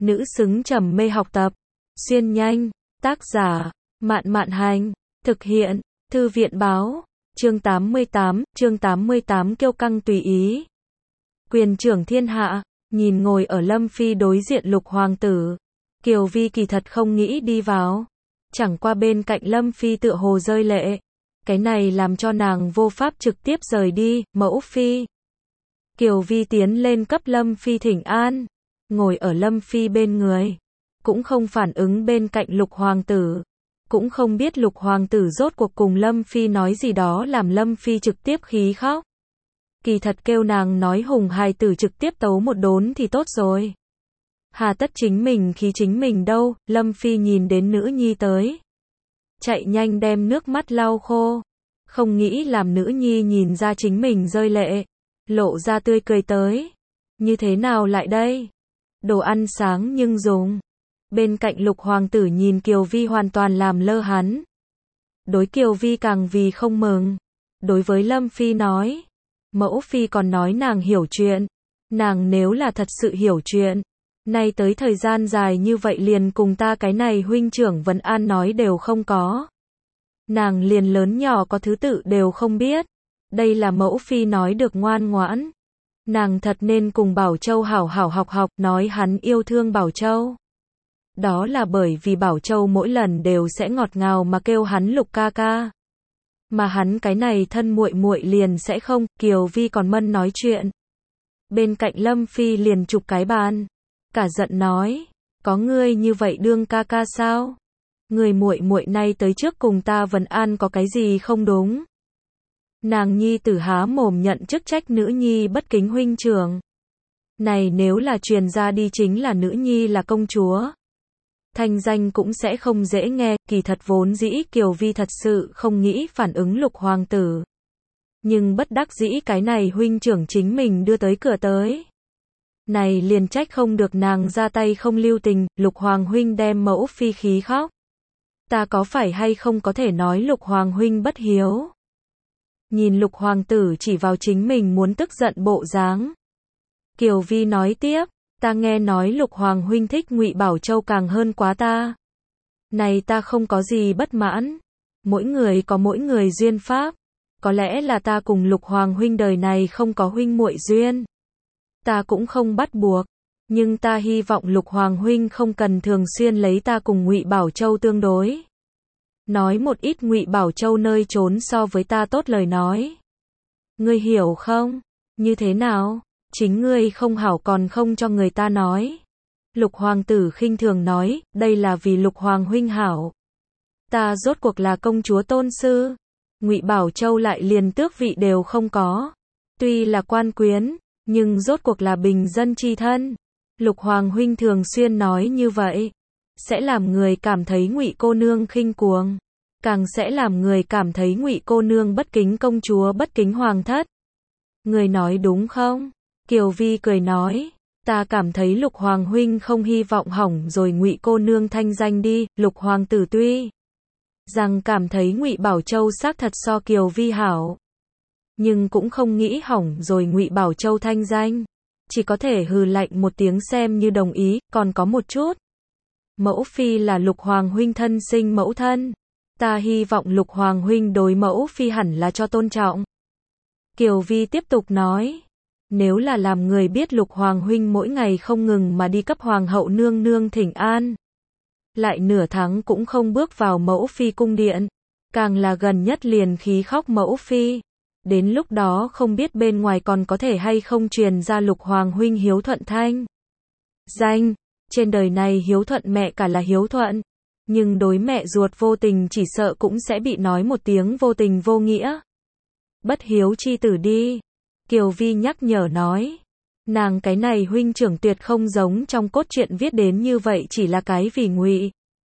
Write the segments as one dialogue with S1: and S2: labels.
S1: nữ xứng trầm mê học tập. Xuyên nhanh, tác giả, Mạn Mạn Hành, thực hiện, Thư viện báo, chương 88 kiêu căng tùy ý. Quyền trưởng thiên hạ, nhìn ngồi ở Lâm Phi đối diện Lục hoàng tử. Kiều Vi kỳ thật không nghĩ đi vào. Chẳng qua bên cạnh Lâm Phi tựa hồ rơi lệ. Cái này làm cho nàng vô pháp trực tiếp rời đi, mẫu phi. Kiều Vi tiến lên cấp Lâm Phi thỉnh an, ngồi ở Lâm Phi bên người. Cũng không phản ứng bên cạnh Lục hoàng tử. Cũng không biết Lục hoàng tử rốt cuộc cùng Lâm Phi nói gì đó làm Lâm Phi trực tiếp khí khóc. Kỳ thật kêu nàng nói hùng hài tử trực tiếp tấu một đốn thì tốt rồi. Hà tất chính mình khí chính mình đâu, Lâm Phi nhìn đến nữ nhi tới. Chạy nhanh đem nước mắt lau khô. Không nghĩ làm nữ nhi nhìn ra chính mình rơi lệ. Lộ ra tươi cười tới. Như thế nào lại đây? Đồ ăn sáng nhưng dùng. Bên cạnh Lục hoàng tử nhìn Kiều Vi hoàn toàn làm lơ hắn. Đối Kiều Vi càng vì không mừng. Đối với Lâm Phi nói. Mẫu Phi còn nói nàng hiểu chuyện. Nàng nếu là thật sự hiểu chuyện. Nay tới thời gian dài như vậy liền cùng ta cái này huynh trưởng Vân An nói đều không có. Nàng liền lớn nhỏ có thứ tự đều không biết. Đây là mẫu Phi nói được ngoan ngoãn. Nàng thật nên cùng Bảo Châu hảo hảo học nói hắn yêu thương Bảo Châu. Đó là bởi vì Bảo Châu mỗi lần đều sẽ ngọt ngào mà kêu hắn Lục ca ca. Mà hắn cái này thân muội muội liền sẽ không. Kiều Vi còn mân nói chuyện. Bên cạnh Lâm Phi liền chụp cái bàn. Cả giận nói, có ngươi như vậy đương ca ca sao? Người muội muội nay tới trước cùng ta Vân An có cái gì không đúng? Nàng nhi tử há mồm nhận chức trách nữ nhi bất kính huynh trưởng. Này nếu là truyền ra đi chính là nữ nhi là công chúa. Thanh danh cũng sẽ không dễ nghe, kỳ thật vốn dĩ Kiều Vi thật sự không nghĩ phản ứng Lục hoàng tử. Nhưng bất đắc dĩ cái này huynh trưởng chính mình đưa tới cửa tới. Này liền trách không được nàng ra tay không lưu tình, Lục hoàng huynh đem mẫu Phi khí khóc. Ta có phải hay không có thể nói Lục hoàng huynh bất hiếu? Nhìn Lục hoàng tử chỉ vào chính mình muốn tức giận bộ dáng. Kiều Vi nói tiếp, ta nghe nói Lục hoàng huynh thích Ngụy Bảo Châu càng hơn quá ta. Này ta không có gì bất mãn. Mỗi người có mỗi người duyên pháp. Có lẽ là ta cùng Lục hoàng huynh đời này không có huynh muội duyên. Ta cũng không bắt buộc, nhưng ta hy vọng Lục hoàng huynh không cần thường xuyên lấy ta cùng Ngụy Bảo Châu tương đối. Nói một ít Ngụy Bảo Châu nơi trốn so với ta tốt lời nói. Ngươi hiểu không? Như thế nào? Chính ngươi không hảo còn không cho người ta nói. Lục hoàng tử khinh thường nói, đây là vì Lục hoàng huynh hảo. Ta rốt cuộc là công chúa tôn sư. Ngụy Bảo Châu lại liền tước vị đều không có. Tuy là quan quyến, nhưng rốt cuộc là bình dân chi thân. Lục hoàng huynh thường xuyên nói như vậy, sẽ làm người cảm thấy Ngụy cô nương khinh cuồng, càng sẽ làm người cảm thấy Ngụy cô nương bất kính công chúa bất kính hoàng thất. Người nói đúng không? Kiều Vi cười nói, ta cảm thấy Lục hoàng huynh không hy vọng hỏng rồi Ngụy cô nương thanh danh đi. Lục hoàng tử tuy rằng cảm thấy Ngụy Bảo Châu xác thật so Kiều Vi hảo, nhưng cũng không nghĩ hỏng rồi Ngụy Bảo Châu thanh danh. Chỉ có thể hừ lạnh một tiếng xem như đồng ý, còn có một chút. Mẫu Phi là Lục hoàng huynh thân sinh mẫu thân. Ta hy vọng Lục hoàng huynh đối mẫu Phi hẳn là cho tôn trọng. Kiều Vi tiếp tục nói, nếu là làm người biết Lục hoàng huynh mỗi ngày không ngừng mà đi cấp hoàng hậu nương nương thỉnh an. Lại nửa tháng cũng không bước vào mẫu Phi cung điện. Càng là gần nhất liền khí khóc mẫu Phi. Đến lúc đó không biết bên ngoài còn có thể hay không truyền ra Lục hoàng huynh hiếu thuận thanh danh. Trên đời này hiếu thuận mẹ cả là hiếu thuận, nhưng đối mẹ ruột vô tình chỉ sợ cũng sẽ bị nói một tiếng vô tình vô nghĩa. Bất hiếu chi tử đi. Kiều Vi nhắc nhở nói. Nàng cái này huynh trưởng tuyệt không giống trong cốt truyện viết đến như vậy chỉ là cái vì Ngụy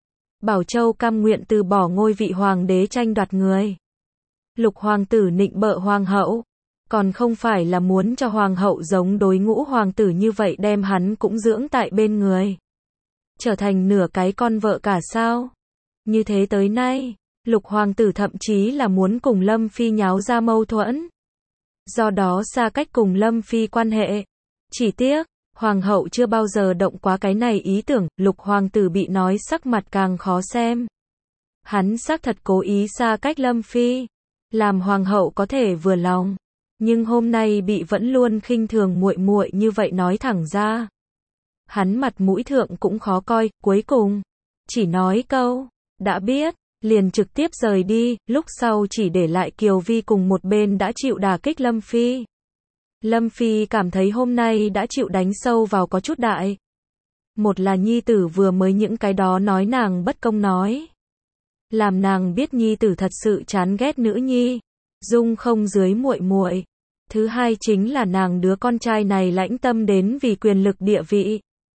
S1: Bảo Châu cam nguyện từ bỏ ngôi vị hoàng đế tranh đoạt người. Lục hoàng tử nịnh bợ hoàng hậu, còn không phải là muốn cho hoàng hậu giống đối ngũ hoàng tử như vậy đem hắn cũng dưỡng tại bên người. Trở thành nửa cái con vợ cả sao? Như thế tới nay, Lục hoàng tử thậm chí là muốn cùng Lâm Phi nháo ra mâu thuẫn. Do đó xa cách cùng Lâm Phi quan hệ. Chỉ tiếc, Hoàng hậu chưa bao giờ động quá cái này ý tưởng, Lục hoàng tử bị nói sắc mặt càng khó xem. Hắn xác thật cố ý xa cách Lâm Phi, làm hoàng hậu có thể vừa lòng, nhưng hôm nay bị vẫn luôn khinh thường muội muội như vậy nói thẳng ra. Hắn mặt mũi thượng cũng khó coi, cuối cùng chỉ nói câu, đã biết, liền trực tiếp rời đi, lúc sau chỉ để lại Kiều Vi cùng một bên đã chịu đả kích Lâm Phi. Lâm Phi cảm thấy hôm nay đã chịu đánh sâu vào có chút đại. Một là nhi tử vừa mới những cái đó nói nàng bất công nói, làm nàng biết nhi tử thật sự chán ghét nữ nhi, dung không dưới muội muội. Thứ hai chính là nàng đứa con trai này lãnh tâm đến vì quyền lực địa vị.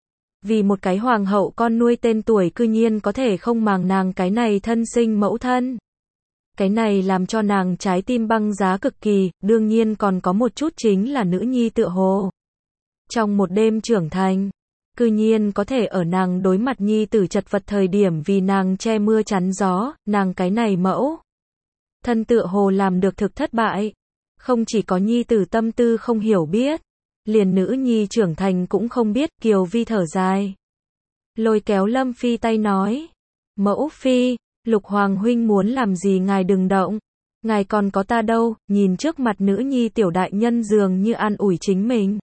S1: Vì một cái hoàng hậu con nuôi tên tuổi cư nhiên có thể không màng nàng cái này thân sinh mẫu thân. Cái này làm cho nàng trái tim băng giá cực kỳ, đương nhiên còn có một chút chính là nữ nhi tựa hồ. Trong một đêm trưởng thành, cư nhiên có thể ở nàng đối mặt nhi tử chật vật thời điểm vì nàng che mưa chắn gió, nàng cái này mẫu thân tựa hồ làm được thực thất bại. Không chỉ có nhi tử tâm tư không hiểu biết, liền nữ nhi trưởng thành cũng không biết. Kiều Vi thở dài, lôi kéo Lâm Phi tay nói, mẫu phi, Lục hoàng huynh muốn làm gì ngài đừng động, ngài còn có ta đâu. Nhìn trước mặt nữ nhi tiểu đại nhân dường như an ủi chính mình,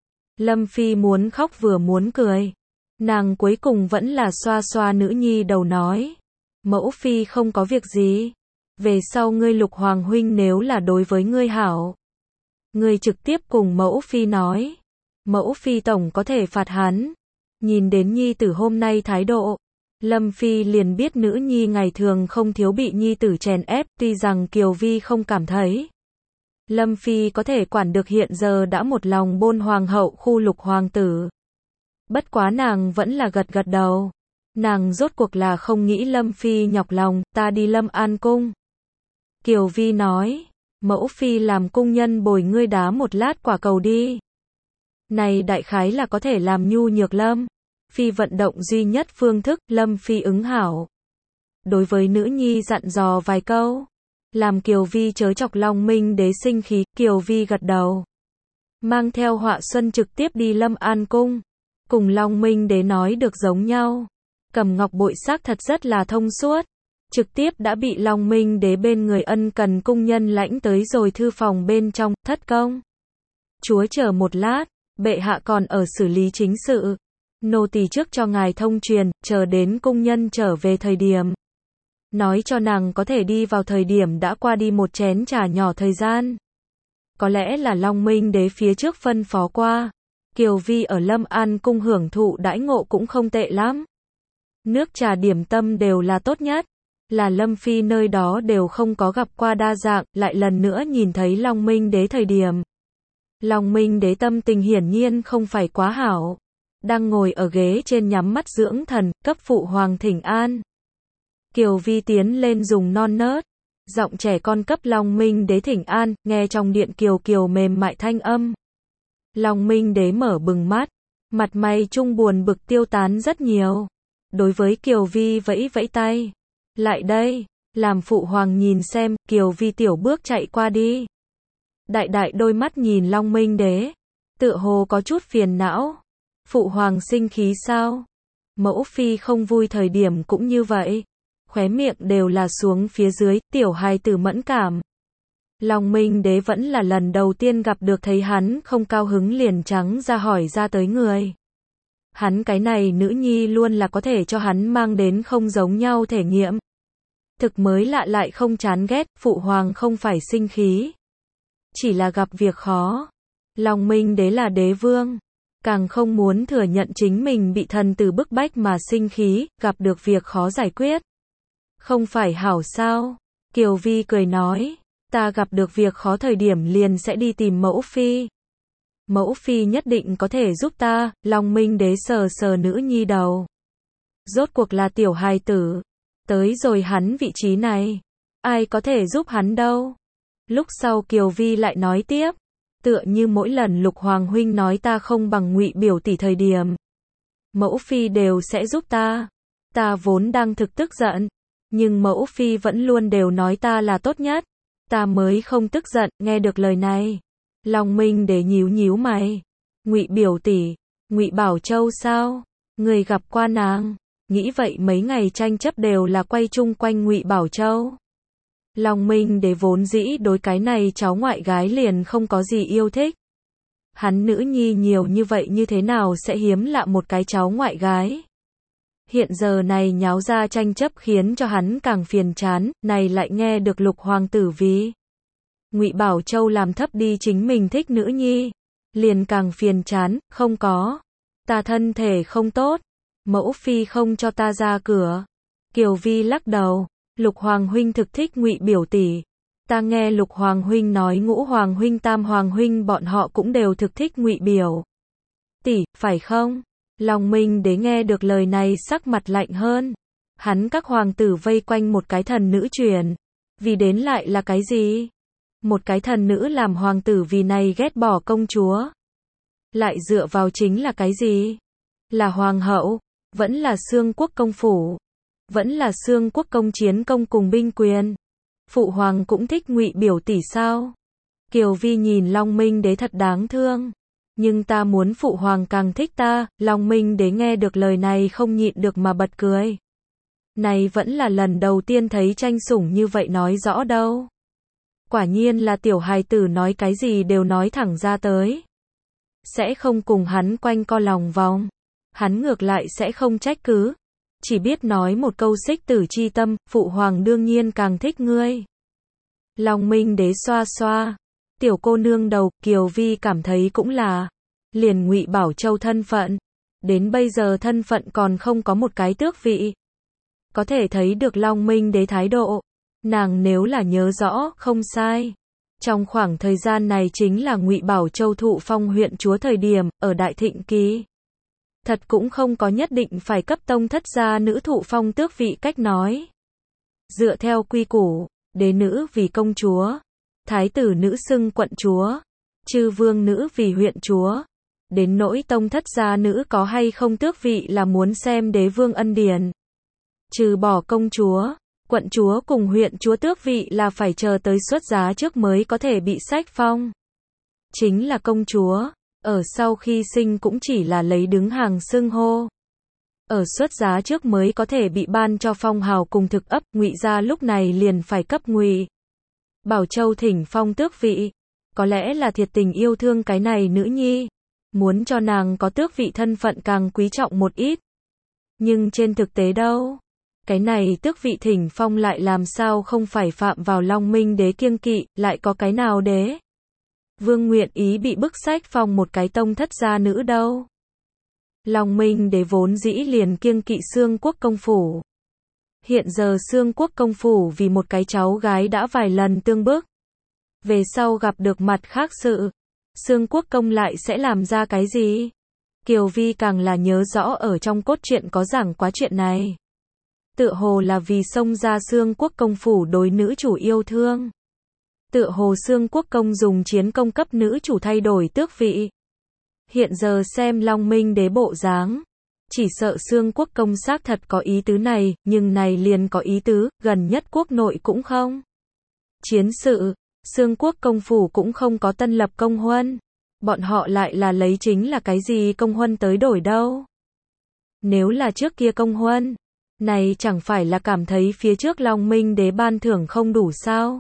S1: Lâm Phi muốn khóc vừa muốn cười. Nàng cuối cùng vẫn là xoa xoa nữ nhi đầu nói, mẫu phi không có việc gì, về sau ngươi Lục hoàng huynh nếu là đối với ngươi hảo, ngươi trực tiếp cùng mẫu phi nói, mẫu phi tổng có thể phạt hắn. Nhìn đến nhi tử hôm nay thái độ, Lâm Phi liền biết nữ nhi ngày thường không thiếu bị nhi tử chèn ép, tuy rằng Kiều Vi không cảm thấy Lâm Phi có thể quản được hiện giờ đã một lòng bôn hoàng hậu khu Lục hoàng tử. Bất quá nàng vẫn là gật gật đầu. Nàng rốt cuộc là không nghĩ Lâm Phi nhọc lòng, ta đi Lâm An cung. Kiều Vi nói, mẫu phi làm cung nhân bồi ngươi đá một lát quả cầu đi. Này đại khái là có thể làm nhu nhược Lâm Phi vận động duy nhất phương thức. Lâm Phi ứng hảo. Đối với nữ nhi dặn dò vài câu, làm Kiều Vi chớ chọc Long Minh đế sinh khí. Kiều Vi gật đầu, mang theo Họa Xuân trực tiếp đi Lâm An cung, cùng Long Minh đế nói được giống nhau. Cầm ngọc bội xác thật rất là thông suốt, trực tiếp đã bị Long Minh đế bên người ân cần cung nhân lãnh tới rồi thư phòng bên trong. Thất công chúa chờ một lát, bệ hạ còn ở xử lý chính sự, nô tỳ trước cho ngài thông truyền, chờ đến cung nhân trở về thời điểm, nói cho nàng có thể đi vào thời điểm đã qua đi một chén trà nhỏ thời gian. Có lẽ là Long Minh đế phía trước phân phó qua. Kiều Vi ở Lâm An cung hưởng thụ đãi ngộ cũng không tệ lắm. Nước trà điểm tâm đều là tốt nhất, là Lâm Phi nơi đó đều không có gặp qua đa dạng. Lại lần nữa nhìn thấy Long Minh đế thời điểm, Long Minh đế tâm tình hiển nhiên không phải quá hảo, đang ngồi ở ghế trên nhắm mắt dưỡng thần, cấp phụ hoàng thỉnh an. Kiều Vi tiến lên dùng non nớt giọng trẻ con cấp Long Minh đế thỉnh an, nghe trong điện kiều kiều mềm mại thanh âm. Long Minh đế mở bừng mắt, mặt mày trung buồn bực tiêu tán rất nhiều. Đối với Kiều Vi vẫy vẫy tay, lại đây, làm phụ hoàng nhìn xem. Kiều Vi tiểu bước chạy qua đi, đại đại đôi mắt nhìn Long Minh đế, tựa hồ có chút phiền não. Phụ hoàng sinh khí sao? Mẫu phi không vui thời điểm cũng như vậy, khóe miệng đều là xuống phía dưới, tiểu hài tử mẫn cảm. Long Minh đế vẫn là lần đầu tiên gặp được thấy hắn không cao hứng liền trắng ra hỏi ra tới người. Hắn cái này nữ nhi luôn là có thể cho hắn mang đến không giống nhau thể nghiệm. Thực mới lạ lại không chán ghét. Phụ hoàng không phải sinh khí, chỉ là gặp việc khó. Long Minh đế là đế vương, càng không muốn thừa nhận chính mình bị thần tử bức bách mà sinh khí, gặp được việc khó giải quyết. Không phải hảo sao? Kiều Vi cười nói, ta gặp được việc khó thời điểm liền sẽ đi tìm mẫu phi. Mẫu phi nhất định có thể giúp ta. Long Minh đế sờ sờ nữ nhi đầu. Rốt cuộc là tiểu hài tử, tới rồi hắn vị trí này, ai có thể giúp hắn đâu. Lúc sau Kiều Vi lại nói tiếp, tựa như mỗi lần Lục hoàng huynh nói ta không bằng Ngụy biểu tỷ thời điểm, mẫu phi đều sẽ giúp ta. Ta vốn đang thực tức giận, nhưng mẫu phi vẫn luôn đều nói ta là tốt nhất, ta mới không tức giận. Nghe được lời này, Long Minh đế nhíu nhíu mày, Ngụy biểu tỷ, Ngụy Bảo Châu sao? Người gặp qua nàng? Nghĩ vậy mấy ngày tranh chấp đều là quay chung quanh Ngụy Bảo Châu. Long Minh Đế vốn dĩ đối cái này cháu ngoại gái liền không có gì yêu thích. Hắn nữ nhi nhiều như vậy như thế nào sẽ hiếm lạ một cái cháu ngoại gái. Hiện giờ này nháo ra tranh chấp khiến cho hắn càng phiền chán, này lại nghe được Lục hoàng tử vì Ngụy Bảo Châu làm thấp đi chính mình thích nữ nhi, liền càng phiền chán, không có. Ta thân thể không tốt, mẫu phi không cho ta ra cửa. Kiều Vi lắc đầu, Lục Hoàng huynh thực thích Ngụy biểu tỷ. Ta nghe Lục Hoàng huynh nói Ngũ Hoàng huynh Tam Hoàng huynh bọn họ cũng đều thực thích Ngụy biểu tỷ, phải không? Long Minh Đế nghe được lời này sắc mặt lạnh hơn. Hắn các hoàng tử vây quanh một cái thần nữ truyền, vì đến lại là cái gì? Một cái thần nữ làm hoàng tử vì này ghét bỏ công chúa. Lại dựa vào chính là cái gì? Là hoàng hậu, vẫn là Xương Quốc công phủ, vẫn là Xương Quốc công chiến công cùng binh quyền. Phụ hoàng cũng thích Ngụy biểu tỷ sao? Kiều Vi nhìn Long Minh Đế thật đáng thương. Nhưng ta muốn phụ hoàng càng thích ta. Long Minh Đế nghe được lời này không nhịn được mà bật cười. Này vẫn là lần đầu tiên thấy tranh sủng như vậy nói rõ đâu. Quả nhiên là tiểu hài tử nói cái gì đều nói thẳng ra tới. Sẽ không cùng hắn quanh co lòng vòng. Hắn ngược lại sẽ không trách cứ. Chỉ biết nói một câu xích tử chi tâm, phụ hoàng đương nhiên càng thích ngươi. Long Minh Đế xoa xoa tiểu cô nương đầu, Kiều Vi cảm thấy cũng là. Liền Ngụy Bảo Châu thân phận. Đến bây giờ thân phận còn không có một cái tước vị. Có thể thấy được Long Minh Đế thái độ. Nàng nếu là nhớ rõ, không sai. Trong khoảng thời gian này chính là Ngụy Bảo Châu thụ phong huyện chúa thời điểm, ở Đại Thịnh Kỳ. Thật cũng không có nhất định phải cấp tông thất gia nữ thụ phong tước vị cách nói. Dựa theo quy củ, đế nữ vì công chúa, thái tử nữ xưng quận chúa, chư vương nữ vì huyện chúa. Đến nỗi tông thất gia nữ có hay không tước vị là muốn xem đế vương ân điển. Trừ bỏ công chúa, quận chúa cùng huyện chúa tước vị là phải chờ tới xuất giá trước mới có thể bị sách phong. Chính là công chúa, ở sau khi sinh cũng chỉ là lấy đứng hàng xưng hô. Ở xuất giá trước mới có thể bị ban cho phong hào cùng thực ấp. Ngụy gia lúc này liền phải cấp Ngụy Bảo Châu thỉnh phong tước vị. Có lẽ là thiệt tình yêu thương cái này nữ nhi, muốn cho nàng có tước vị thân phận càng quý trọng một ít. Nhưng trên thực tế đâu? Cái này tước vị thỉnh phong lại làm sao không phải phạm vào Long Minh Đế kiêng kỵ, lại có cái nào đế vương nguyện ý bị bức sách phong một cái tông thất gia nữ đâu. Long Minh Đế vốn dĩ liền kiêng kỵ Xương Quốc công phủ. Hiện giờ Xương Quốc công phủ vì một cái cháu gái đã vài lần tương bức. Về sau gặp được mặt khác sự, Xương Quốc công lại sẽ làm ra cái gì? Kiều Vi càng là nhớ rõ ở trong cốt truyện có giảng quá chuyện này. Tựa hồ là vì xông ra Xương Quốc công phủ đối nữ chủ yêu thương. Tựa hồ Xương Quốc công dùng chiến công cấp nữ chủ thay đổi tước vị. Hiện giờ xem Long Minh Đế bộ dáng, chỉ sợ Xương Quốc công xác thật có ý tứ này, nhưng này liền có ý tứ, gần nhất quốc nội cũng không. Chiến sự, Xương Quốc công phủ cũng không có tân lập công huân. Bọn họ lại là lấy chính là cái gì công huân tới đổi đâu. Nếu là trước kia công huân, này chẳng phải là cảm thấy phía trước Long Minh Đế ban thưởng không đủ sao.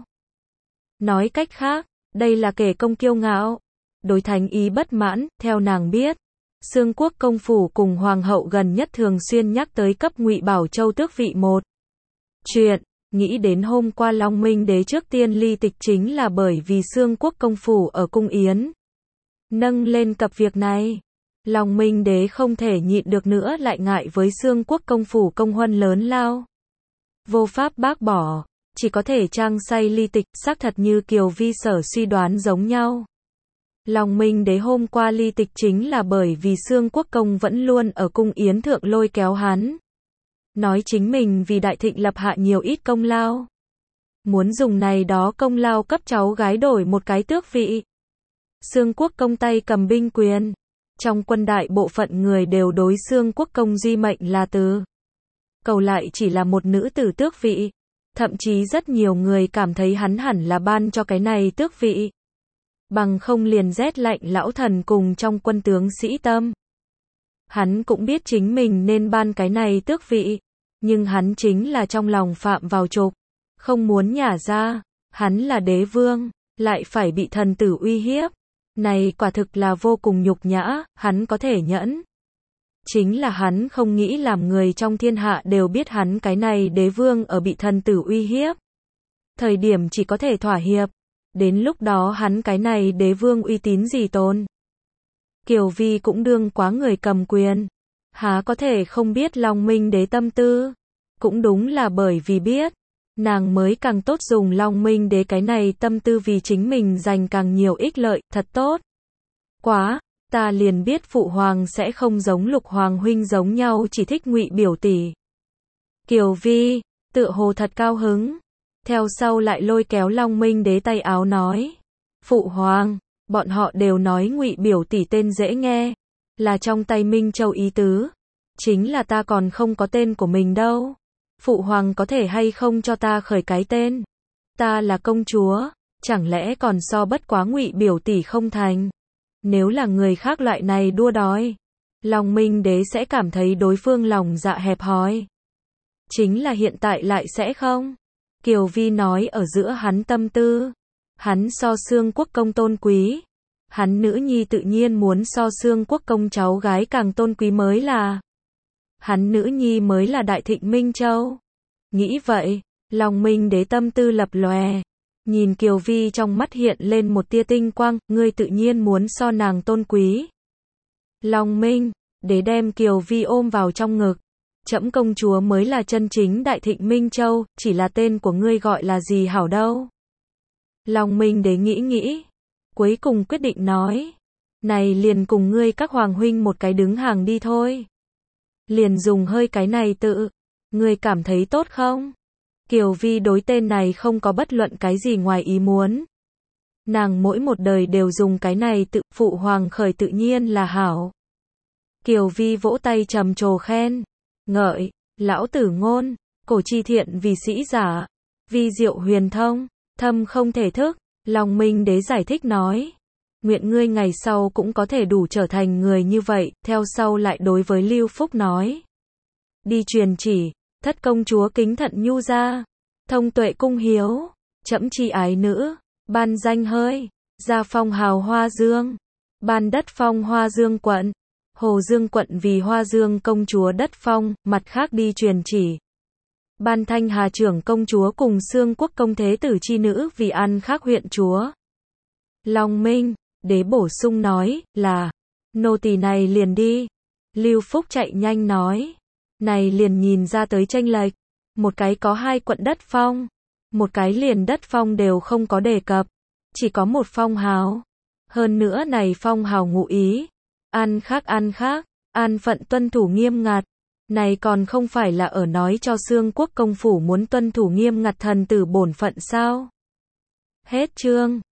S1: Nói cách khác, đây là kẻ công kiêu ngạo. Đối thánh ý bất mãn, theo nàng biết. Xương Quốc công phủ cùng hoàng hậu gần nhất thường xuyên nhắc tới cấp Ngụy Bảo Châu tước vị một. Chuyện, nghĩ đến hôm qua Long Minh Đế trước tiên ly tịch chính là bởi vì Xương Quốc công phủ ở cung yến. Nâng lên cập việc này. Long Minh Đế không thể nhịn được nữa lại ngại với Xương Quốc công phủ công huân lớn lao. Vô pháp bác bỏ, chỉ có thể trang say ly tịch, xác thật như Kiều Vi sở suy đoán giống nhau. Long Minh Đế hôm qua ly tịch chính là bởi vì Xương Quốc công vẫn luôn ở cung yến thượng lôi kéo hắn. Nói chính mình vì Đại Thịnh lập hạ nhiều ít công lao. Muốn dùng này đó công lao cấp cháu gái đổi một cái tước vị. Xương Quốc công tay cầm binh quyền. Trong quân đại bộ phận người đều đối Xương Quốc công duy mệnh là từ. Cầu lại chỉ là một nữ tử tước vị. Thậm chí rất nhiều người cảm thấy hắn hẳn là ban cho cái này tước vị. Bằng không liền rét lạnh lão thần cùng trong quân tướng sĩ tâm. Hắn cũng biết chính mình nên ban cái này tước vị, nhưng hắn chính là trong lòng phạm vào trục, không muốn nhả ra. Hắn là đế vương, lại phải bị thần tử uy hiếp. Này quả thực là vô cùng nhục nhã, hắn có thể nhẫn. Chính là hắn không nghĩ làm người trong thiên hạ đều biết hắn cái này đế vương ở bị thần tử uy hiếp. Thời điểm chỉ có thể thỏa hiệp. Đến lúc đó hắn cái này đế vương uy tín gì tồn. Kiều Vi cũng đương quá người cầm quyền. Há có thể không biết Long Minh đế tâm tư. Cũng đúng là bởi vì biết. Nàng mới càng tốt dùng Long Minh đế cái này tâm tư vì chính mình giành càng nhiều ích lợi, thật tốt. Quá, ta liền biết phụ hoàng sẽ không giống Lục hoàng huynh giống nhau chỉ thích Ngụy biểu tỷ. Kiều Vi, tựa hồ thật cao hứng. Theo sau lại lôi kéo Long Minh đế tay áo nói. Phụ hoàng, bọn họ đều nói Ngụy biểu tỷ tên dễ nghe. Là trong tay Minh Châu ý tứ. Chính là ta còn không có tên của mình đâu. Phụ hoàng có thể hay không cho ta khởi cái tên? Ta là công chúa, chẳng lẽ còn so bất quá Ngụy biểu tỷ không thành? Nếu là người khác loại này đua đòi, Long Minh đế sẽ cảm thấy đối phương lòng dạ hẹp hòi. Chính là hiện tại lại sẽ không. Kiều Vi nói ở giữa hắn tâm tư. Hắn so Xương Quốc công tôn quý. Hắn nữ nhi tự nhiên muốn so Xương Quốc công cháu gái càng tôn quý mới là. Hắn nữ nhi mới là Đại Thịnh Minh Châu. Nghĩ vậy, Long Minh đế tâm tư lập lòe. Nhìn Kiều Vi trong mắt hiện lên một tia tinh quang, ngươi tự nhiên muốn so nàng tôn quý. Long Minh đế đem Kiều Vi ôm vào trong ngực. Trẫm công chúa mới là chân chính Đại Thịnh Minh Châu, chỉ là tên của ngươi gọi là gì hảo đâu. Long Minh đế nghĩ, cuối cùng quyết định nói. Này liền cùng ngươi các hoàng huynh một cái đứng hàng đi thôi. Liền dùng hơi cái này tự. Ngươi cảm thấy tốt không? Kiều Vi đối tên này không có bất luận cái gì ngoài ý muốn. Nàng mỗi một đời đều dùng cái này tự, phụ hoàng khởi tự nhiên là hảo. Kiều Vi vỗ tay trầm trồ khen. Ngợi, lão tử ngôn, cổ chi thiện vì sĩ giả. Vi diệu huyền thông, thâm không thể thức. Long Minh đế giải thích nói. Nguyện ngươi ngày sau cũng có thể đủ trở thành người như vậy. Theo sau lại đối với Lưu Phúc nói. Đi truyền chỉ. Thất công chúa kính thận nhu ra. Thông tuệ cung hiếu. Trẫm chi ái nữ. Ban danh hơi. Gia phong hào Hoa Dương. Ban đất phong Hoa Dương quận. Hồ Dương quận vì Hoa Dương công chúa đất phong. Mặt khác đi truyền chỉ. Ban Thanh Hà trưởng công chúa cùng Xương Quốc công thế tử chi nữ vì An Khắc huyện chúa. Long Minh đế bổ sung nói là. Nô tỳ này liền đi. Lưu Phúc chạy nhanh nói. Này liền nhìn ra tới chênh lệch. Một cái có 2 quận đất phong. Một cái liền đất phong đều không có đề cập. Chỉ có một phong hào. Hơn nữa này phong hào ngụ ý. An Khắc, an phận tuân thủ nghiêm ngặt. Này còn không phải là ở nói cho Xương Quốc công phủ muốn tuân thủ nghiêm ngặt thần tử bổn phận sao? Hết chương.